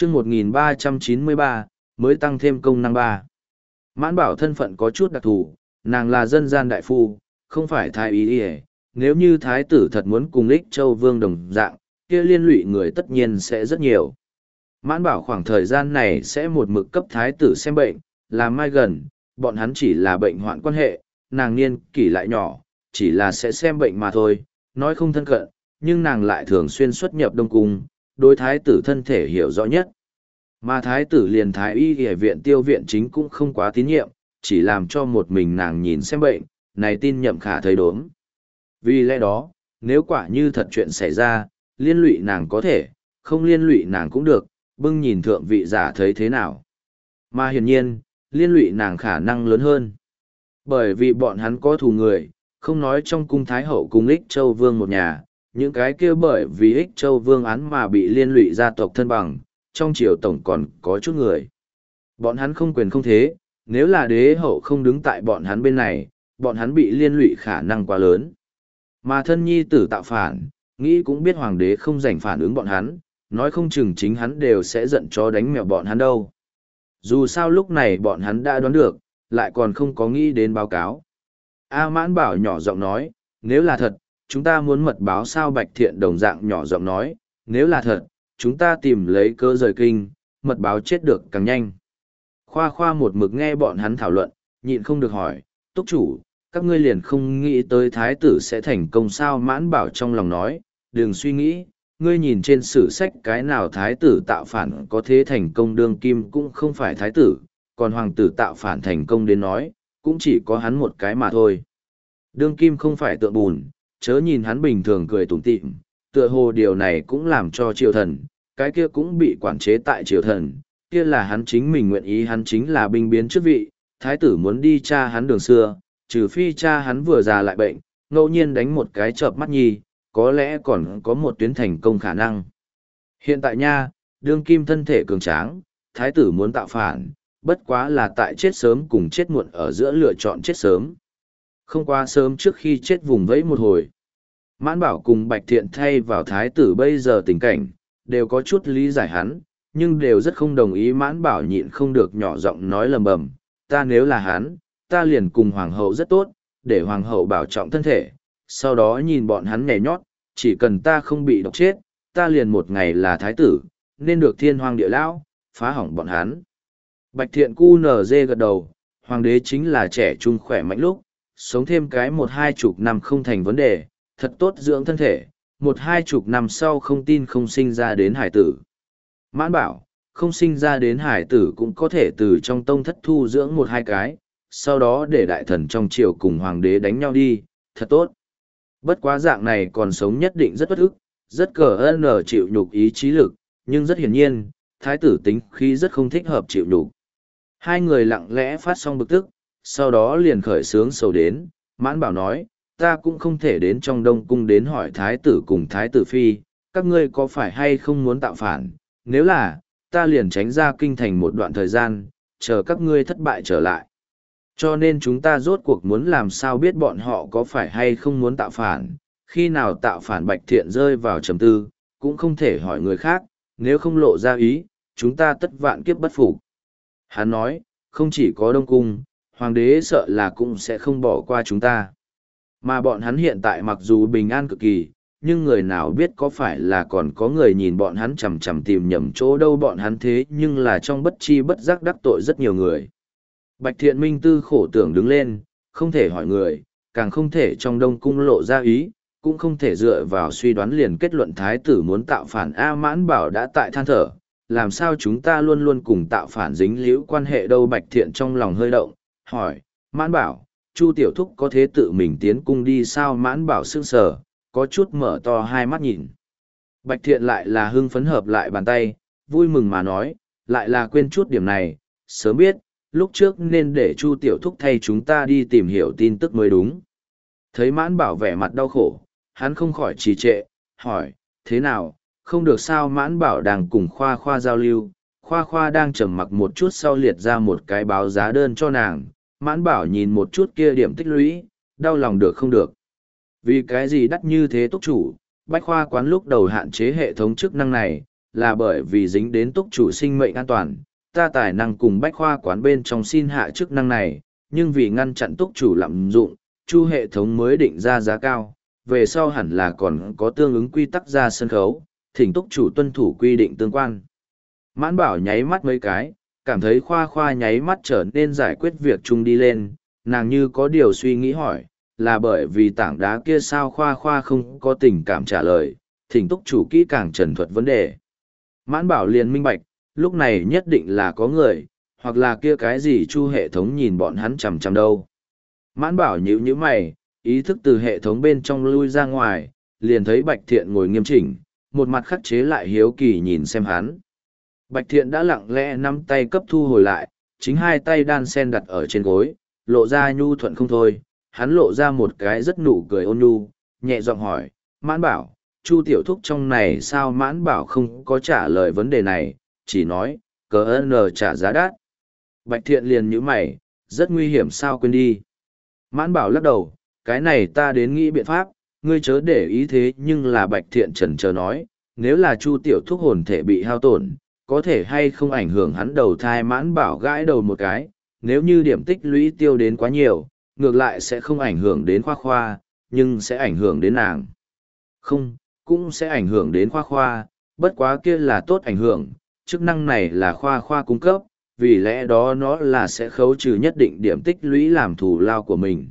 chương 1393, mới tăng thêm công năng 3. Mãn bảo thân phận có chút đặc thù, nàng là dân gian đại phu, không phải thái y y. Nếu như thái tử thật muốn cùng Ích Châu Vương đồng dạng, kia liên lụy người tất nhiên sẽ rất nhiều. Mãn bảo khoảng thời gian này sẽ một mực cấp thái tử xem bệnh, làm mai gần, bọn hắn chỉ là bệnh hoạn quan hệ, nàng niên kỷ lại nhỏ, chỉ là sẽ xem bệnh mà thôi, nói không thân cận, nhưng nàng lại thường xuyên xuất nhập Đông Cung, đối thái tử thân thể hiểu rõ nhất. Mà thái tử liền thái y y viện tiêu viện chính cũng không quá tín nhiệm, chỉ làm cho một mình nàng nhìn xem bệnh, này tin nhậm khả thấy đốm. Vì lẽ đó, nếu quả như thật chuyện xảy ra, liên lụy nàng có thể, không liên lụy nàng cũng được, bưng nhìn thượng vị giả thấy thế nào. Mà hiển nhiên, liên lụy nàng khả năng lớn hơn. Bởi vì bọn hắn có thù người, không nói trong cung Thái Hậu cùng Ích Châu Vương một nhà, những cái kia bởi vì Ích Châu Vương án mà bị liên lụy gia tộc thân bằng, trong triều tổng còn có chút người. Bọn hắn không quyền không thế, nếu là đế hậu không đứng tại bọn hắn bên này, bọn hắn bị liên lụy khả năng quá lớn. Mà thân nhi tử tạo phản, nghĩ cũng biết hoàng đế không rảnh phản ứng bọn hắn, nói không chừng chính hắn đều sẽ giận chó đánh mèo bọn hắn đâu. Dù sao lúc này bọn hắn đã đoán được, lại còn không có nghĩ đến báo cáo. A Mãn Bảo nhỏ giọng nói, nếu là thật, chúng ta muốn mật báo sao. Bạch Thiện đồng dạng nhỏ giọng nói, nếu là thật, chúng ta tìm lấy cơ rời kinh, mật báo chết được càng nhanh. Khoa Khoa một mực nghe bọn hắn thảo luận, nhịn không được hỏi, túc chủ, các ngươi liền không nghĩ tới thái tử sẽ thành công sao. Mãn Bảo trong lòng nói, đừng suy nghĩ, ngươi nhìn trên sử sách cái nào thái tử tạo phản có thế thành công, đương kim cũng không phải thái tử, còn hoàng tử tạo phản thành công đến nói, cũng chỉ có hắn một cái mà thôi. Đương kim không phải tượng bùn, chớ nhìn hắn bình thường cười tủm tỉm, tựa hồ điều này cũng làm cho triều thần, cái kia cũng bị quản chế tại triều thần, kia là hắn chính mình nguyện ý, hắn chính là binh biến chức vị, thái tử muốn đi cha hắn đường xưa, trừ phi cha hắn vừa già lại bệnh, ngẫu nhiên đánh một cái chợp mắt nhi, có lẽ còn có một tuyến thành công khả năng. Hiện tại nha, đương kim thân thể cường tráng, thái tử muốn tạo phản, bất quá là tại chết sớm cùng chết muộn ở giữa lựa chọn chết sớm. Không quá sớm trước khi chết vùng vẫy một hồi. Mãn Bảo cùng Bạch Thiện thay vào thái tử bây giờ tình cảnh, đều có chút lý giải hắn, nhưng đều rất không đồng ý. Mãn Bảo nhịn không được nhỏ giọng nói lầm bầm, ta nếu là hắn, ta liền cùng hoàng hậu rất tốt, để hoàng hậu bảo trọng thân thể, sau đó nhìn bọn hắn nhảy nhót, chỉ cần ta không bị độc chết, ta liền một ngày là thái tử, nên được thiên hoàng địa lão, phá hỏng bọn hắn. Bạch Thiện cu nở dê gật đầu, hoàng đế chính là trẻ trung khỏe mạnh lúc, sống thêm cái 1-20 năm không thành vấn đề, thật tốt dưỡng thân thể, 1-20 năm sau không tin không sinh ra đến hải tử. Mãn Bảo, không sinh ra đến hải tử cũng có thể từ trong tông thất thu dưỡng 1-2 cái, sau đó để đại thần trong triều cùng hoàng đế đánh nhau đi, thật tốt. Bất quá dạng này còn sống nhất định rất bất ức, rất cờ ơn chịu nhục ý chí lực, nhưng rất hiển nhiên, thái tử tính khí rất không thích hợp chịu nhục. Hai người lặng lẽ phát xong bực tức, sau đó liền khởi sướng sầu đến. Mãn Bảo nói, ta cũng không thể đến trong Đông Cung đến hỏi thái tử cùng thái tử phi, các ngươi có phải hay không muốn tạo phản, nếu là, ta liền tránh ra kinh thành một đoạn thời gian, chờ các ngươi thất bại trở lại. Cho nên chúng ta rốt cuộc muốn làm sao biết bọn họ có phải hay không muốn tạo phản, khi nào tạo phản. Bạch Thiện rơi vào trầm tư, cũng không thể hỏi người khác, nếu không lộ ra ý, chúng ta tất vạn kiếp bất phục. Hắn nói, không chỉ có Đông Cung, hoàng đế sợ là cũng sẽ không bỏ qua chúng ta. Mà bọn hắn hiện tại mặc dù bình an cực kỳ, nhưng người nào biết có phải là còn có người nhìn bọn hắn chằm chằm tìm nhầm chỗ đâu bọn hắn, thế nhưng là trong bất chi bất giác đắc tội rất nhiều người. Bạch Thiện minh tư khổ tưởng đứng lên, không thể hỏi người, càng không thể trong Đông Cung lộ ra ý, cũng không thể dựa vào suy đoán liền kết luận thái tử muốn tạo phản. A Mãn Bảo đã tại than thở, làm sao chúng ta luôn luôn cùng tạo phản dính líu quan hệ đâu. Bạch Thiện trong lòng hơi động, hỏi, Mãn Bảo, Chu tiểu thúc có thế tự mình tiến cung đi sao? Mãn Bảo sững sờ, có chút mở to hai mắt nhìn. Bạch Thiện lại là hưng phấn hợp lại bàn tay, vui mừng mà nói, lại là quên chút điểm này, sớm biết, lúc trước nên để Chu tiểu thúc thay chúng ta đi tìm hiểu tin tức mới đúng. Thấy Mãn Bảo vẻ mặt đau khổ, hắn không khỏi trì trệ, hỏi, thế nào, không được sao? Mãn Bảo đang cùng Khoa Khoa giao lưu, Khoa Khoa đang trầm mặc một chút sau liệt ra một cái báo giá đơn cho nàng. Mãn Bảo nhìn một chút kia điểm tích lũy, đau lòng được không được. Vì cái gì đắt như thế túc chủ? Bách Khoa quán lúc đầu hạn chế hệ thống chức năng này, là bởi vì dính đến túc chủ sinh mệnh an toàn, ta tài năng cùng bách khoa quán bên trong xin hạ chức năng này, nhưng vì ngăn chặn túc chủ lạm dụng, chu hệ thống mới định ra giá cao, về sau hẳn là còn có tương ứng quy tắc ra sân khấu, thỉnh túc chủ tuân thủ quy định tương quan. Mãn Bảo nháy mắt mấy cái, cảm thấy Khoa Khoa nháy mắt trở nên giải quyết việc chung đi lên, nàng như có điều suy nghĩ hỏi, là bởi vì tảng đá kia sao Khoa Khoa không có tình cảm trả lời, thỉnh túc chủ kỹ càng trần thuật vấn đề. Mãn Bảo liền minh bạch, lúc này nhất định là có người, hoặc là kia cái gì chu hệ thống nhìn bọn hắn chằm chằm đâu. Mãn Bảo nhíu mày, ý thức từ hệ thống bên trong lui ra ngoài, liền thấy Bạch Thiện ngồi nghiêm chỉnh, một mặt khắc chế lại hiếu kỳ nhìn xem hắn. Bạch Thiện đã lặng lẽ nắm tay cấp thu hồi lại, chính hai tay đan sen đặt ở trên gối, lộ ra nhu thuận không thôi, hắn lộ ra một cái rất nụ cười ôn nhu, nhẹ giọng hỏi, Mãn Bảo, Chu tiểu thúc trong này sao? Mãn Bảo không có trả lời vấn đề này, chỉ nói, cờ n trả giá đắt. Bạch Thiện liền nhíu mày, rất nguy hiểm sao, quên đi. Mãn Bảo lắc đầu, cái này ta đến nghĩ biện pháp, ngươi chớ để ý. Thế nhưng là Bạch Thiện chần chờ nói, nếu là Chu tiểu thúc hồn thể bị hao tổn, có thể hay không ảnh hưởng hắn đầu thai? Mãn Bảo gãi đầu một cái, nếu như điểm tích lũy tiêu đến quá nhiều, ngược lại sẽ không ảnh hưởng đến Khoa Khoa, nhưng sẽ ảnh hưởng đến nàng. Không, cũng sẽ ảnh hưởng đến Khoa Khoa, bất quá kia là tốt ảnh hưởng, chức năng này là Khoa Khoa cung cấp, vì lẽ đó nó là sẽ khấu trừ nhất định điểm tích lũy làm thù lao của mình.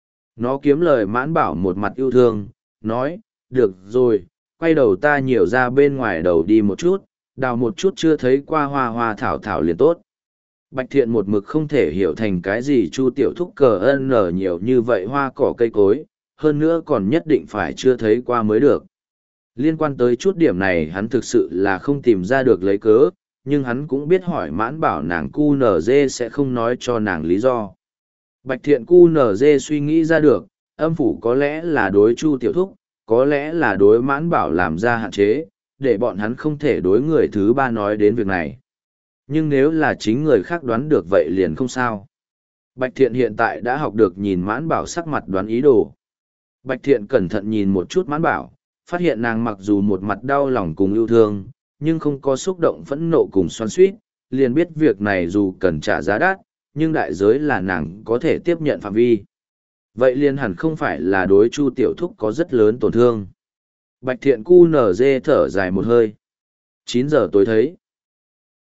Nó kiếm lời. Mãn Bảo một mặt yêu thương, nói, được rồi, quay đầu ta nhiều ra bên ngoài đầu đi một chút, đào một chút chưa thấy qua hoa hoa thảo thảo liền tốt. Bạch Thiện một mực không thể hiểu thành cái gì Chu tiểu thúc cờ nở nhiều như vậy hoa cỏ cây cối, hơn nữa còn nhất định phải chưa thấy qua mới được. Liên quan tới chút điểm này hắn thực sự là không tìm ra được lấy cớ, nhưng hắn cũng biết hỏi Mãn Bảo nàng QNZ sẽ không nói cho nàng lý do. Bạch Thiện QNZ suy nghĩ ra được, âm phủ có lẽ là đối Chu tiểu thúc, có lẽ là đối Mãn Bảo làm ra hạn chế, để bọn hắn không thể đối người thứ ba nói đến việc này. Nhưng nếu là chính người khác đoán được vậy liền không sao. Bạch Thiện hiện tại đã học được nhìn Mãn Bảo sắc mặt đoán ý đồ. Bạch Thiện cẩn thận nhìn một chút Mãn Bảo, phát hiện nàng mặc dù một mặt đau lòng cùng yêu thương, nhưng không có xúc động phẫn nộ cùng xoắn xuýt, liền biết việc này dù cần trả giá đắt, nhưng đại giới là nàng có thể tiếp nhận phạm vi. Vậy liền hẳn không phải là đối Chu tiểu thúc có rất lớn tổn thương. Bạch Thiện QNZ thở dài một hơi. 9 giờ tối thấy.